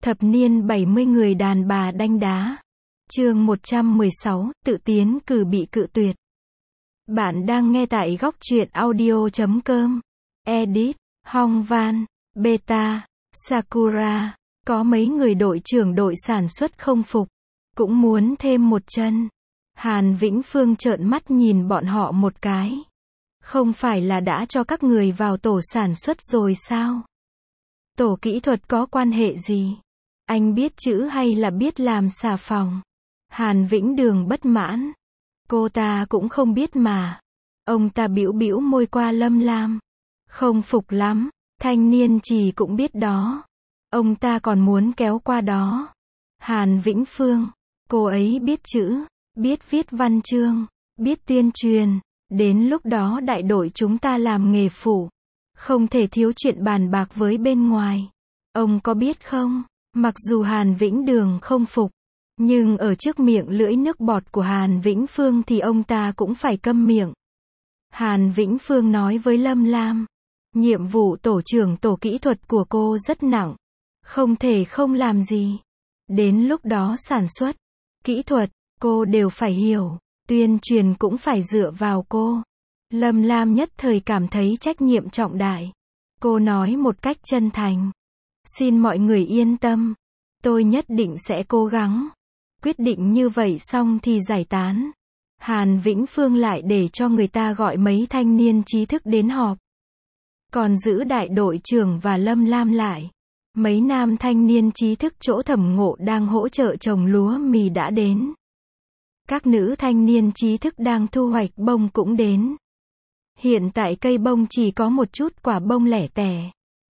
Thập niên 70 người đàn bà đanh đá. Chương 116, tự tiến cử bị cự tuyệt. Bạn đang nghe tại góc truyện audio.com. Edit, Hong Van, Beta, Sakura. Có mấy người đội trưởng đội sản xuất không phục, cũng muốn thêm một chân. Hàn Vĩnh Phương trợn mắt nhìn bọn họ một cái. Không phải là đã cho các người vào tổ sản xuất rồi sao? Tổ kỹ thuật có quan hệ gì? Anh biết chữ hay là biết làm xà phòng? Hàn Vĩnh Đường bất mãn. Cô ta cũng không biết mà. Ông ta bĩu bĩu môi qua Lâm Lam. Không phục lắm, thanh niên Trì cũng biết đó. Ông ta còn muốn kéo qua đó. Hàn Vĩnh Phương, cô ấy biết chữ, biết viết văn chương, biết tuyên truyền. Đến lúc đó đại đội chúng ta làm nghề phụ, không thể thiếu chuyện bàn bạc với bên ngoài. Ông có biết không? Mặc dù Hàn Vĩnh Đường không phục, nhưng ở trước miệng lưỡi nước bọt của Hàn Vĩnh Phương thì ông ta cũng phải câm miệng. Hàn Vĩnh Phương nói với Lâm Lam, nhiệm vụ tổ trưởng tổ kỹ thuật của cô rất nặng, không thể không làm gì. Đến lúc đó sản xuất, kỹ thuật, cô đều phải hiểu, tuyên truyền cũng phải dựa vào cô. Lâm Lam nhất thời cảm thấy trách nhiệm trọng đại. Cô nói một cách chân thành, xin mọi người yên tâm, tôi nhất định sẽ cố gắng. Quyết định như vậy xong thì giải tán. Hàn Vĩnh Phương lại để cho người ta gọi mấy thanh niên trí thức đến họp. Còn giữ đại đội trưởng và Lâm Lam lại. Mấy nam thanh niên trí thức chỗ Thẩm Ngộ đang hỗ trợ trồng lúa mì đã đến. Các nữ thanh niên trí thức đang thu hoạch bông cũng đến. Hiện tại cây bông chỉ có một chút quả bông lẻ tẻ,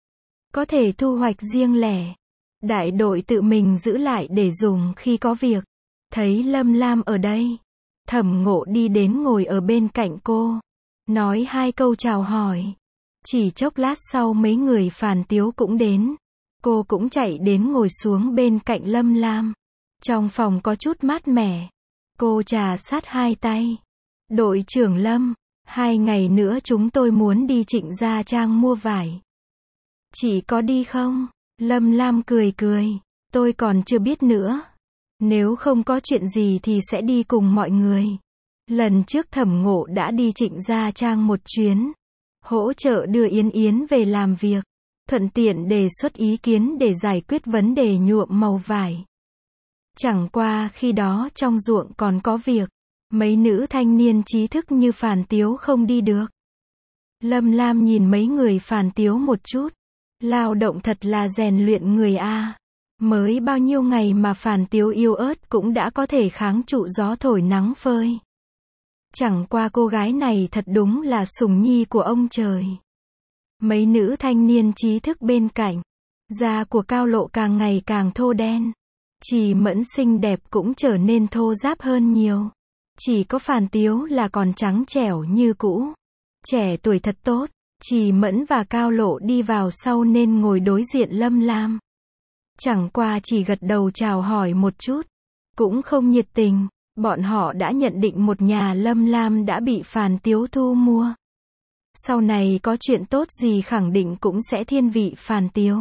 có thể thu hoạch riêng lẻ. Đại đội tự mình giữ lại để dùng khi có việc. Thấy Lâm Lam ở đây, Thẩm Ngộ đi đến ngồi ở bên cạnh cô, nói hai câu chào hỏi. Chỉ chốc lát sau mấy người Phàn Tiếu cũng đến. Cô cũng chạy đến ngồi xuống bên cạnh Lâm Lam. Trong phòng có chút mát mẻ. Cô trà sát hai tay. Đội trưởng Lâm, 2 ngày nữa chúng tôi muốn đi Trịnh Gia Trang mua vải. Chị có đi không? Lâm Lam cười cười. Tôi còn chưa biết nữa. Nếu không có chuyện gì thì sẽ đi cùng mọi người. Lần trước Thẩm Ngộ đã đi Trịnh Gia Trang một chuyến, hỗ trợ đưa Yến Yến về làm việc, thuận tiện đề xuất ý kiến để giải quyết vấn đề nhuộm màu vải. Chẳng qua khi đó trong ruộng còn có việc, mấy nữ thanh niên trí thức như Phàn Tiếu không đi được. Lâm Lam nhìn mấy người Phàn Tiếu một chút. Lao động thật là rèn luyện người a. Mới bao nhiêu ngày mà Phàn Tiếu yêu ớt cũng đã có thể kháng trụ gió thổi nắng phơi. Chẳng qua cô gái này thật đúng là sủng nhi của ông trời. Mấy nữ thanh niên trí thức bên cạnh, da của Cao Lộ càng ngày càng thô đen. Chỉ Mẫn xinh đẹp cũng trở nên thô ráp hơn nhiều. Chỉ có Phàn Tiếu là còn trắng trẻo như cũ. Trẻ tuổi thật tốt. Chỉ Mẫn và Cao Lộ đi vào sau nên ngồi đối diện Lâm Lam. Chẳng qua chỉ gật đầu chào hỏi một chút, cũng không nhiệt tình. Bọn họ đã nhận định một nhà Lâm Lam đã bị Phàn Tiếu thu mua. Sau này có chuyện tốt gì khẳng định cũng sẽ thiên vị Phàn Tiếu.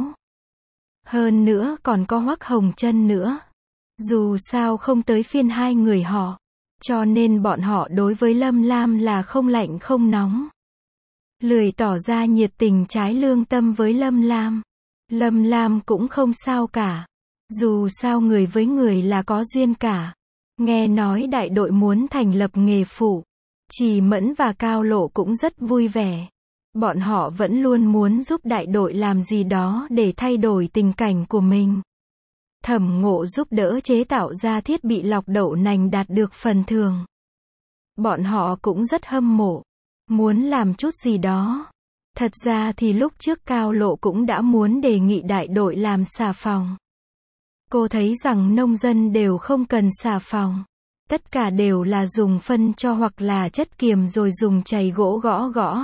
Hơn nữa còn có Hoắc Hồng Trân nữa. Dù sao không tới phiên hai người họ, cho nên bọn họ đối với Lâm Lam là không lạnh không nóng. Lười tỏ ra nhiệt tình trái lương tâm với Lâm Lam. Lâm Lam cũng không sao cả. Dù sao người với người là có duyên cả. Nghe nói đại đội muốn thành lập nghề phụ. Chỉ Mẫn và Cao Lộ cũng rất vui vẻ. Bọn họ vẫn luôn muốn giúp đại đội làm gì đó để thay đổi tình cảnh của mình. Thẩm Ngộ giúp đỡ chế tạo ra thiết bị lọc đậu nành đạt được phần thưởng. Bọn họ cũng rất hâm mộ. Muốn làm chút gì đó. Thật ra thì lúc trước Cao Lộ cũng đã muốn đề nghị đại đội làm xà phòng. Cô thấy rằng nông dân đều không cần xà phòng. Tất cả đều là dùng phân cho hoặc là chất kiềm rồi dùng chày gỗ gõ gõ.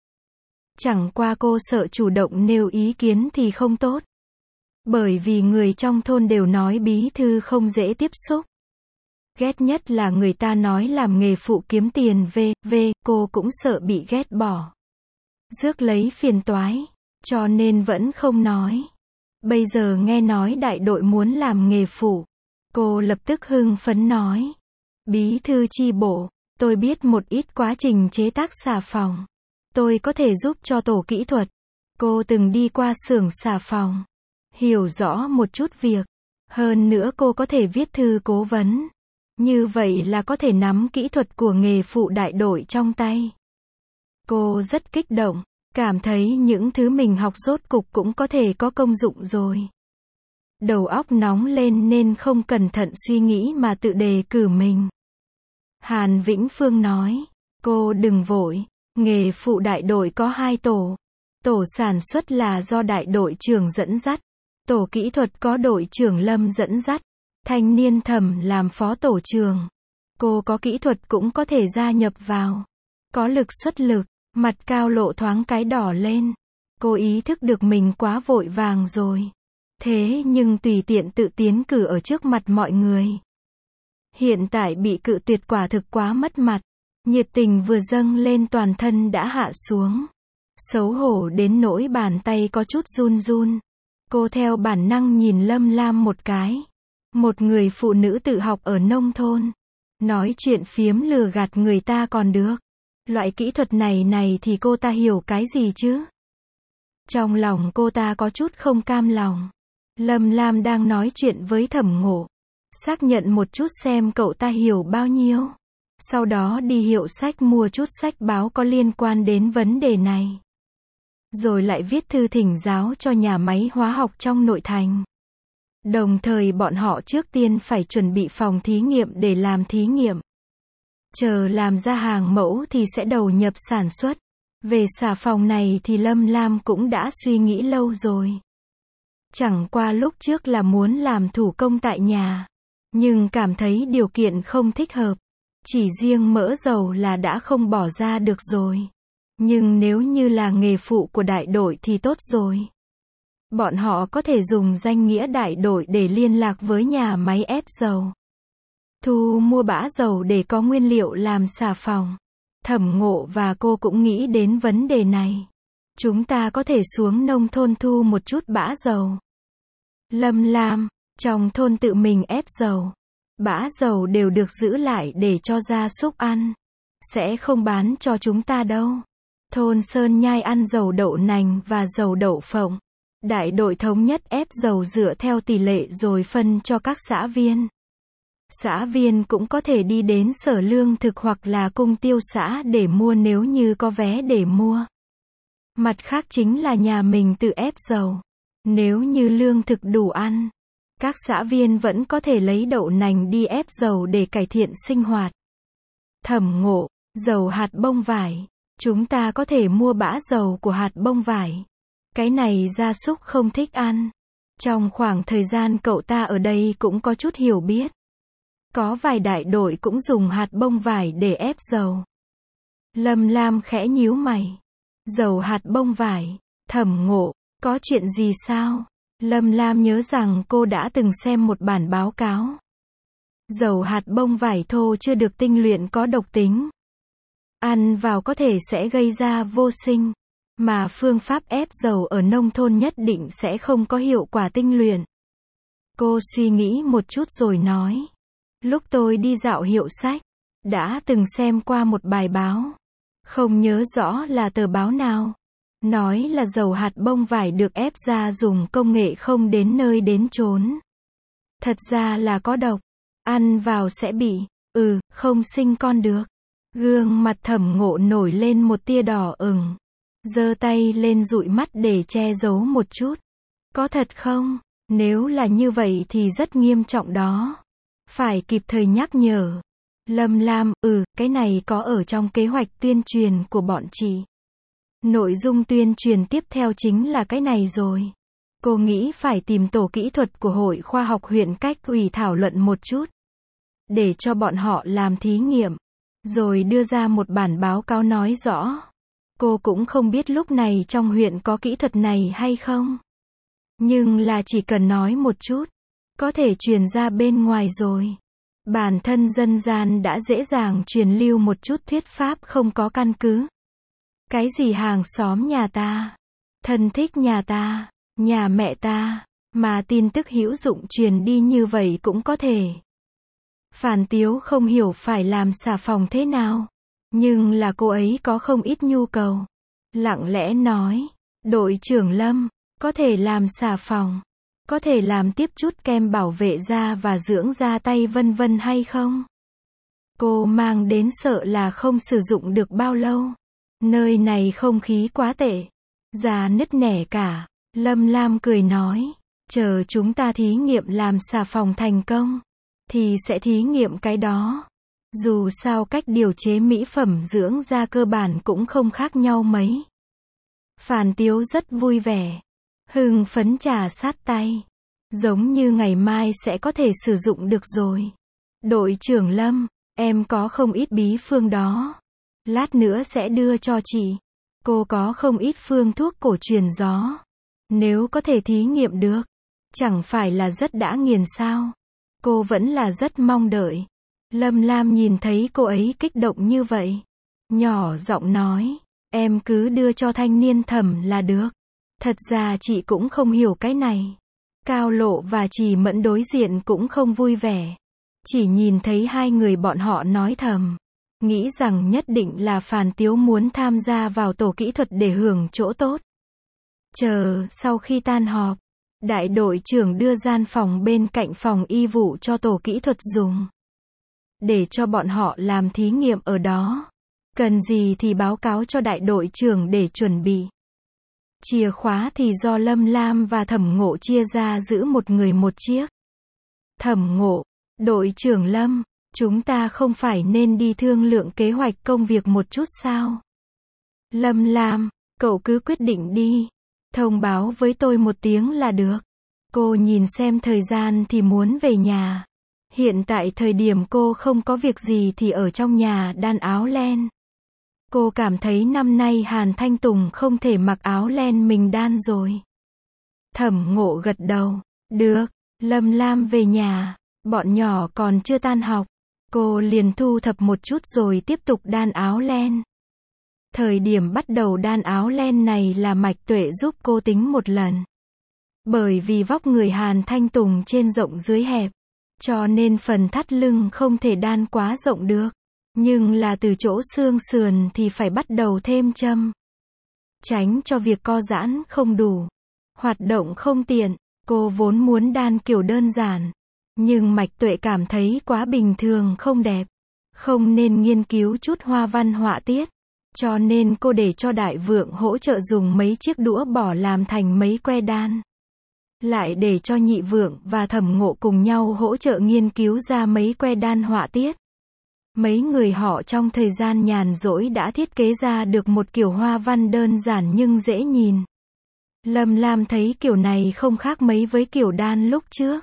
Chẳng qua cô sợ chủ động nêu ý kiến thì không tốt. Bởi vì người trong thôn đều nói bí thư không dễ tiếp xúc. Ghét nhất là người ta nói làm nghề phụ kiếm tiền cô cũng sợ bị ghét bỏ. Rước lấy phiền toái, cho nên vẫn không nói. Bây giờ nghe nói đại đội muốn làm nghề phụ. Cô lập tức hưng phấn nói. Bí thư chi bộ, tôi biết một ít quá trình chế tác xà phòng. Tôi có thể giúp cho tổ kỹ thuật. Cô từng đi qua xưởng xà phòng. Hiểu rõ một chút việc. Hơn nữa cô có thể viết thư cố vấn. Như vậy là có thể nắm kỹ thuật của nghề phụ đại đội trong tay. Cô rất kích động, cảm thấy những thứ mình học rốt cục cũng có thể có công dụng rồi. Đầu óc nóng lên nên không cẩn thận suy nghĩ mà tự đề cử mình. Hàn Vĩnh Phương nói, cô đừng vội, nghề phụ đại đội có 2 tổ. Tổ sản xuất là do đại đội trưởng dẫn dắt. Tổ kỹ thuật có đội trưởng Lâm dẫn dắt. Thanh niên Thẩm làm phó tổ trưởng. Cô có kỹ thuật cũng có thể gia nhập vào. Có lực xuất lực, mặt Cao Lộ thoáng cái đỏ lên. Cô ý thức được mình quá vội vàng rồi. Thế nhưng tùy tiện tự tiến cử ở trước mặt mọi người. Hiện tại bị cự tuyệt quả thực quá mất mặt. Nhiệt tình vừa dâng lên toàn thân đã hạ xuống. Xấu hổ đến nỗi bàn tay có chút run run. Cô theo bản năng nhìn Lâm Lam một cái. Một người phụ nữ tự học ở nông thôn. Nói chuyện phiếm lừa gạt người ta còn được. Loại kỹ thuật này thì cô ta hiểu cái gì chứ? Trong lòng cô ta có chút không cam lòng. Lâm Lam đang nói chuyện với Thẩm Ngộ. Xác nhận một chút xem cậu ta hiểu bao nhiêu. Sau đó đi hiệu sách mua chút sách báo có liên quan đến vấn đề này. Rồi lại viết thư thỉnh giáo cho nhà máy hóa học trong nội thành. Đồng thời bọn họ trước tiên phải chuẩn bị phòng thí nghiệm để làm thí nghiệm. Chờ làm ra hàng mẫu thì sẽ đầu nhập sản xuất. Về xà phòng này thì Lâm Lam cũng đã suy nghĩ lâu rồi. Chẳng qua lúc trước là muốn làm thủ công tại nhà. Nhưng cảm thấy điều kiện không thích hợp. Chỉ riêng mỡ dầu là đã không bỏ ra được rồi. Nhưng nếu như là nghề phụ của đại đội thì tốt rồi. Bọn họ có thể dùng danh nghĩa đại đội để liên lạc với nhà máy ép dầu. Thu mua bã dầu để có nguyên liệu làm xà phòng. Thẩm Ngộ và cô cũng nghĩ đến vấn đề này. Chúng ta có thể xuống nông thôn thu một chút bã dầu. Lâm Lam, trong thôn tự mình ép dầu. Bã dầu đều được giữ lại để cho gia súc ăn. Sẽ không bán cho chúng ta đâu. Thôn Sơn Nhai ăn dầu đậu nành và dầu đậu phộng. Đại đội thống nhất ép dầu dựa theo tỷ lệ rồi phân cho các xã viên. Xã viên cũng có thể đi đến sở lương thực hoặc là cung tiêu xã để mua nếu như có vé để mua. Mặt khác chính là nhà mình tự ép dầu. Nếu như lương thực đủ ăn, các xã viên vẫn có thể lấy đậu nành đi ép dầu để cải thiện sinh hoạt. Thẩm Ngộ, dầu hạt bông vải. Chúng ta có thể mua bã dầu của hạt bông vải. Cái này gia súc không thích ăn. Trong khoảng thời gian cậu ta ở đây cũng có chút hiểu biết. Có vài đại đội cũng dùng hạt bông vải để ép dầu. Lâm Lam khẽ nhíu mày. Dầu hạt bông vải. Thẩm Ngộ, có chuyện gì sao? Lâm Lam nhớ rằng cô đã từng xem một bản báo cáo. Dầu hạt bông vải thô chưa được tinh luyện có độc tính. Ăn vào có thể sẽ gây ra vô sinh. Mà phương pháp ép dầu ở nông thôn nhất định sẽ không có hiệu quả tinh luyện. Cô suy nghĩ một chút rồi nói. Lúc tôi đi dạo hiệu sách, đã từng xem qua một bài báo. Không nhớ rõ là tờ báo nào. Nói là dầu hạt bông vải được ép ra dùng công nghệ không đến nơi đến chốn. Thật ra là có độc. Ăn vào sẽ bị, không sinh con được. Gương mặt Thẩm Ngộ nổi lên một tia đỏ ửng. Giơ tay lên dụi mắt để che giấu một chút. Có thật không? Nếu là như vậy thì rất nghiêm trọng đó. Phải kịp thời nhắc nhở. Lâm Lam, cái này có ở trong kế hoạch tuyên truyền của bọn chị. Nội dung tuyên truyền tiếp theo chính là cái này rồi. Cô nghĩ phải tìm tổ kỹ thuật của Hội Khoa học huyện cách ủy thảo luận một chút. Để cho bọn họ làm thí nghiệm. Rồi đưa ra một bản báo cáo nói rõ. Cô cũng không biết lúc này trong huyện có kỹ thuật này hay không. Nhưng là chỉ cần nói một chút. Có thể truyền ra bên ngoài rồi. Bản thân dân gian đã dễ dàng truyền lưu một chút thuyết pháp không có căn cứ. Cái gì hàng xóm nhà ta, thân thích nhà ta, nhà mẹ ta, Mà tin tức hữu dụng truyền đi như vậy cũng có thể. Phàn Tiếu không hiểu phải làm xà phòng thế nào. Nhưng là cô ấy có không ít nhu cầu. Lặng lẽ nói, đội trưởng Lâm, có thể làm xà phòng, có thể làm tiếp chút kem bảo vệ da và dưỡng da tay vân vân hay không? Cô mang đến sợ là không sử dụng được bao lâu. Nơi này không khí quá tệ. Da nứt nẻ cả. Lâm Lam cười nói, chờ chúng ta thí nghiệm làm xà phòng thành công, thì sẽ thí nghiệm cái đó. Dù sao cách điều chế mỹ phẩm dưỡng da cơ bản cũng không khác nhau mấy. Phàn Tiếu rất vui vẻ, hưng phấn trà sát tay. Giống như ngày mai sẽ có thể sử dụng được rồi. Đội trưởng Lâm, em có không ít bí phương đó. Lát nữa sẽ đưa cho chị. Cô có không ít phương thuốc cổ truyền gió. Nếu có thể thí nghiệm được, chẳng phải là rất đã nghiền sao. Cô vẫn là rất mong đợi. Lâm Lam nhìn thấy cô ấy kích động như vậy. Nhỏ giọng nói, em cứ đưa cho thanh niên thẩm là được. Thật ra chị cũng không hiểu cái này. Cao Lộ và Trì Mẫn đối diện cũng không vui vẻ. Chỉ nhìn thấy hai người bọn họ nói thầm. Nghĩ rằng nhất định là Phàn Tiếu muốn tham gia vào tổ kỹ thuật để hưởng chỗ tốt. Chờ, sau khi tan họp, đại đội trưởng đưa gian phòng bên cạnh phòng y vụ cho tổ kỹ thuật dùng. Để cho bọn họ làm thí nghiệm ở đó. Cần gì thì báo cáo cho đại đội trưởng để chuẩn bị. Chìa khóa thì do Lâm Lam và Thẩm Ngộ chia ra giữ một người một chiếc. Thẩm Ngộ, đội trưởng Lâm, chúng ta không phải nên đi thương lượng kế hoạch công việc một chút sao? Lâm Lam, cậu cứ quyết định đi. Thông báo với tôi một tiếng là được. Cô nhìn xem thời gian thì muốn về nhà. Hiện tại thời điểm cô không có việc gì thì ở trong nhà đan áo len. Cô cảm thấy năm nay Hàn Thanh Tùng không thể mặc áo len mình đan rồi. Thẩm Ngộ gật đầu. Được, Lâm Lam về nhà. Bọn nhỏ còn chưa tan học. Cô liền thu thập một chút rồi tiếp tục đan áo len. Thời điểm bắt đầu đan áo len này là Mạch Tuệ giúp cô tính một lần. Bởi vì vóc người Hàn Thanh Tùng trên rộng dưới hẹp, cho nên phần thắt lưng không thể đan quá rộng được. Nhưng là từ chỗ xương sườn thì phải bắt đầu thêm châm. Tránh cho việc co giãn không đủ. Hoạt động không tiện. Cô vốn muốn đan kiểu đơn giản. Nhưng Mạch Tuệ cảm thấy quá bình thường không đẹp. Không nên nghiên cứu chút hoa văn họa tiết. Cho nên cô để cho Đại Vượng hỗ trợ dùng mấy chiếc đũa bỏ làm thành mấy que đan. Lại để cho Nhị Vượng và Thẩm Ngộ cùng nhau hỗ trợ nghiên cứu ra mấy que đan họa tiết. Mấy người họ trong thời gian nhàn rỗi đã thiết kế ra được một kiểu hoa văn đơn giản nhưng dễ nhìn. Lâm Lam thấy kiểu này không khác mấy với kiểu đan lúc trước.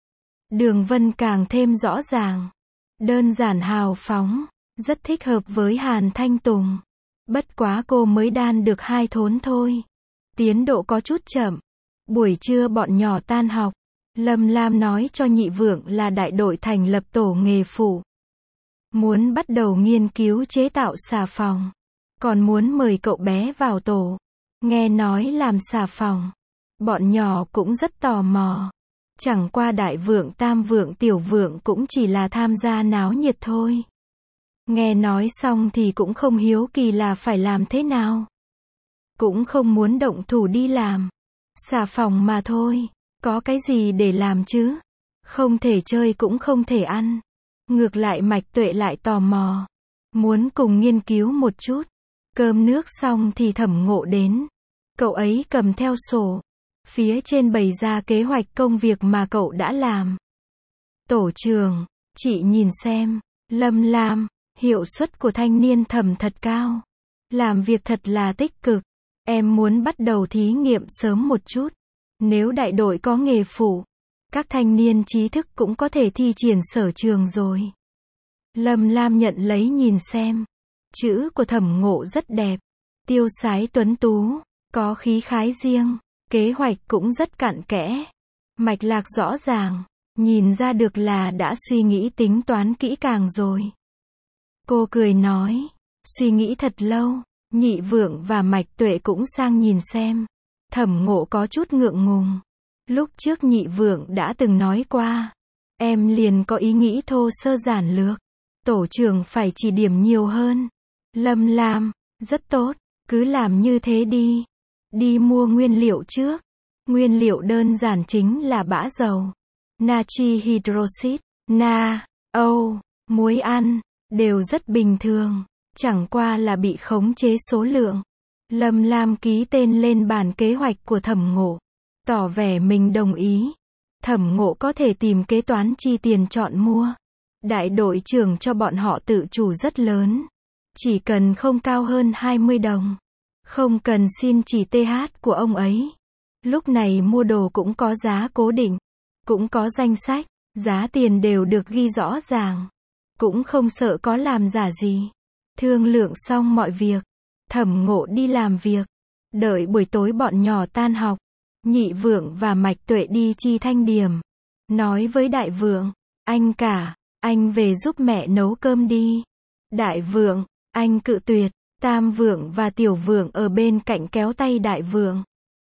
Đường vân càng thêm rõ ràng. Đơn giản hào phóng. Rất thích hợp với Hàn Thanh Tùng. Bất quá cô mới đan được 2 thốn thôi. Tiến độ có chút chậm. Buổi trưa bọn nhỏ tan học. Lâm Lam nói cho Nhị Vượng là đại đội thành lập tổ nghề phụ. Muốn bắt đầu nghiên cứu chế tạo xà phòng. Còn muốn mời cậu bé vào tổ. Nghe nói làm xà phòng. Bọn nhỏ cũng rất tò mò. Chẳng qua Đại Vượng, Tam Vượng, Tiểu Vượng cũng chỉ là tham gia náo nhiệt thôi. Nghe nói xong thì cũng không hiếu kỳ là phải làm thế nào. Cũng không muốn động thủ đi làm. Xà phòng mà thôi. Có cái gì để làm chứ? Không thể chơi cũng không thể ăn. Ngược lại Mạch Tuệ lại tò mò. Muốn cùng nghiên cứu một chút. Cơm nước xong thì Thẩm Ngộ đến. Cậu ấy cầm theo sổ. Phía trên bày ra kế hoạch công việc mà cậu đã làm. Tổ trưởng, chị nhìn xem. Lâm Lam, hiệu suất của thanh niên Thẩm thật cao. Làm việc thật là tích cực. Em muốn bắt đầu thí nghiệm sớm một chút. Nếu đại đội có nghề phụ, các thanh niên trí thức cũng có thể thi triển sở trường rồi. Lâm Lam nhận lấy nhìn xem. Chữ của Thẩm Ngộ rất đẹp. Tiêu sái tuấn tú. Có khí khái riêng. Kế hoạch cũng rất cặn kẽ. Mạch lạc rõ ràng. Nhìn ra được là đã suy nghĩ tính toán kỹ càng rồi. Cô cười nói. Suy nghĩ thật lâu. Nhị Vượng và Mạch Tuệ cũng sang nhìn xem. Thẩm Ngộ có chút ngượng ngùng. Lúc trước nhị vượng đã từng nói qua. Em liền có ý nghĩ thô sơ giản lược. Tổ trưởng phải chỉ điểm nhiều hơn. Lâm Lam, rất tốt, cứ làm như thế đi. Đi mua nguyên liệu trước. Nguyên liệu đơn giản chính là bã dầu, natri hydroxit, muối ăn, đều rất bình thường. Chẳng qua là bị khống chế số lượng. Lâm Lam ký tên lên bản kế hoạch của Thẩm Ngộ, tỏ vẻ mình đồng ý. Thẩm Ngộ có thể tìm kế toán chi tiền chọn mua. Đại đội trưởng cho bọn họ tự chủ rất lớn. Chỉ cần không cao hơn 20 đồng. Không cần xin chỉ TH của ông ấy. Lúc này mua đồ cũng có giá cố định. Cũng có danh sách. Giá tiền đều được ghi rõ ràng. Cũng không sợ có làm giả gì. Thương lượng xong mọi việc. Thẩm Ngộ đi làm việc. Đợi buổi tối bọn nhỏ tan học. Nhị vượng và Mạch Tuệ đi Chi Thanh Điểm. Nói với đại vượng. Anh cả, anh về giúp mẹ nấu cơm đi. Đại vượng, anh cự tuyệt. Tam vượng và tiểu vượng ở bên cạnh kéo tay đại vượng.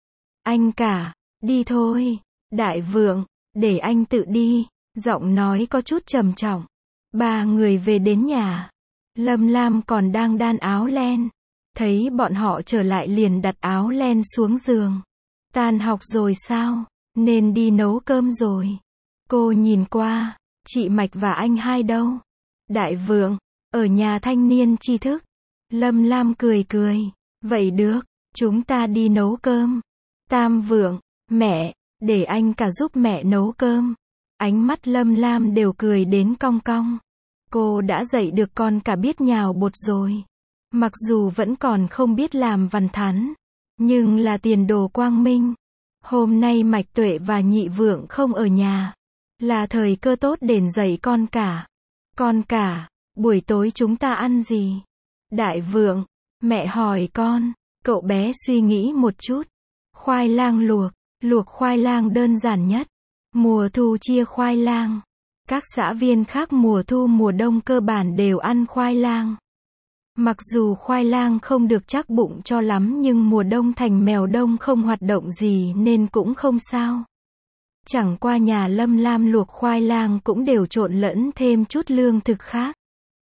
Anh cả, đi thôi. Đại vượng, để anh tự đi. Giọng nói có chút trầm trọng. Ba người về đến nhà. Lâm Lam còn đang đan áo len. Thấy bọn họ trở lại liền đặt áo len xuống giường. Tan học rồi sao? Nên đi nấu cơm rồi. Cô nhìn qua. Chị Mạch và anh hai đâu? Đại vượng, ở nhà thanh niên tri thức. Lâm Lam cười cười. Vậy được, chúng ta đi nấu cơm. Tam vượng, mẹ, để anh cả giúp mẹ nấu cơm. Ánh mắt Lâm Lam đều cười đến cong cong. Cô đã dạy được con cả biết nhào bột rồi. Mặc dù vẫn còn không biết làm vằn thắn, nhưng là tiền đồ quang minh. Hôm nay Mạch Tuệ và nhị vượng không ở nhà. Là thời cơ tốt để dạy con cả. Con cả, buổi tối chúng ta ăn gì? Đại vượng, mẹ hỏi con. Cậu bé suy nghĩ một chút. Khoai lang luộc. Luộc khoai lang đơn giản nhất. Mùa thu chia khoai lang. Các xã viên khác mùa thu mùa đông cơ bản đều ăn khoai lang. Mặc dù khoai lang không được chắc bụng cho lắm nhưng mùa đông thành mèo đông không hoạt động gì nên cũng không sao. Chẳng qua nhà Lâm Lam luộc khoai lang cũng đều trộn lẫn thêm chút lương thực khác.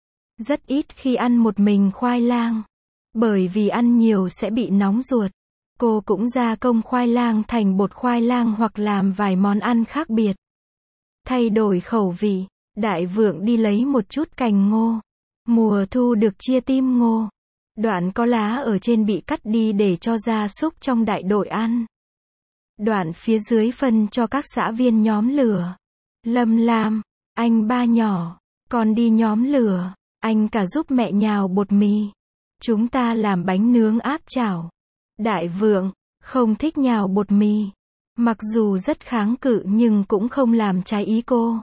Rất ít khi ăn một mình khoai lang. Bởi vì ăn nhiều sẽ bị nóng ruột. Cô cũng gia công khoai lang thành bột khoai lang hoặc làm vài món ăn khác biệt. Thay đổi khẩu vị, đại vượng đi lấy một chút cành ngô. Mùa thu được chia tim ngô. Đoạn có lá ở trên bị cắt đi để cho gia súc trong đại đội ăn. Đoạn phía dưới phân cho các xã viên nhóm lửa. Lâm Lam, anh ba nhỏ, con đi nhóm lửa. Anh cả giúp mẹ nhào bột mì. Chúng ta làm bánh nướng áp chảo. Đại vượng, không thích nhào bột mì. Mặc dù rất kháng cự nhưng cũng không làm trái ý cô.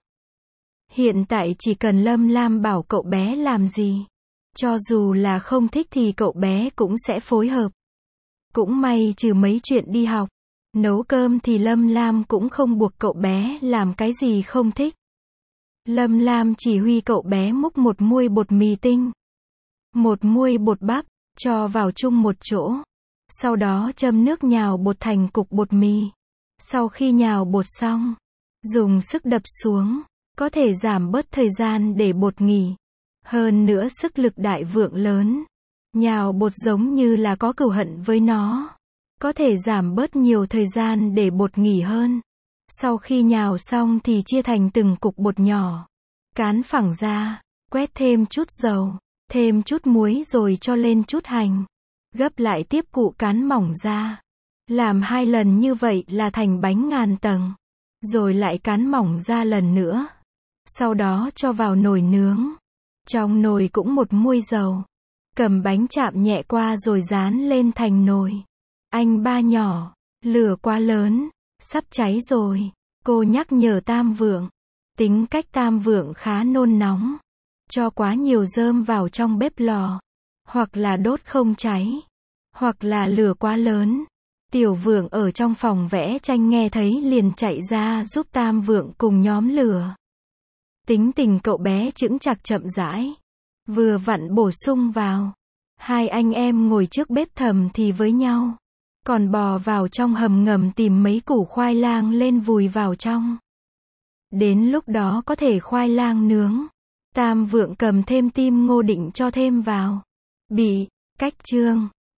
Hiện tại chỉ cần Lâm Lam bảo cậu bé làm gì. Cho dù là không thích thì cậu bé cũng sẽ phối hợp. Cũng may trừ mấy chuyện đi học. Nấu cơm thì Lâm Lam cũng không buộc cậu bé làm cái gì không thích. Lâm Lam chỉ huy cậu bé múc một muôi bột mì tinh. Một muôi bột bắp, cho vào chung một chỗ. Sau đó châm nước nhào bột thành cục bột mì. Sau khi nhào bột xong, dùng sức đập xuống, có thể giảm bớt thời gian để bột nghỉ. Hơn nữa sức lực đại vượng lớn. Nhào bột giống như là có cừu hận với nó. Có thể giảm bớt nhiều thời gian để bột nghỉ hơn. Sau khi nhào xong thì chia thành từng cục bột nhỏ. Cán phẳng ra, quét thêm chút dầu, thêm chút muối rồi cho lên chút hành. Gấp lại tiếp cụ cán mỏng ra. Làm 2 lần như vậy là thành bánh ngàn tầng. Rồi lại cán mỏng ra lần nữa. Sau đó cho vào nồi nướng. Trong nồi cũng một muôi dầu. Cầm bánh chạm nhẹ qua rồi dán lên thành nồi. Anh ba nhỏ, lửa quá lớn, sắp cháy rồi. Cô nhắc nhở Tam vượng. Tính cách Tam vượng khá nôn nóng. Cho quá nhiều rơm vào trong bếp lò. Hoặc là đốt không cháy. Hoặc là lửa quá lớn. Tiểu vượng ở trong phòng vẽ tranh nghe thấy liền chạy ra giúp Tam vượng cùng nhóm lửa. Tính tình cậu bé chững chạc chậm rãi. Vừa vặn bổ sung vào. 2 anh em ngồi trước bếp thầm thì với nhau. Còn bò vào trong hầm ngầm tìm mấy củ khoai lang lên vùi vào trong. Đến lúc đó có thể khoai lang nướng. Tam Vượng cầm thêm tim ngô định cho thêm vào. Bị cách chương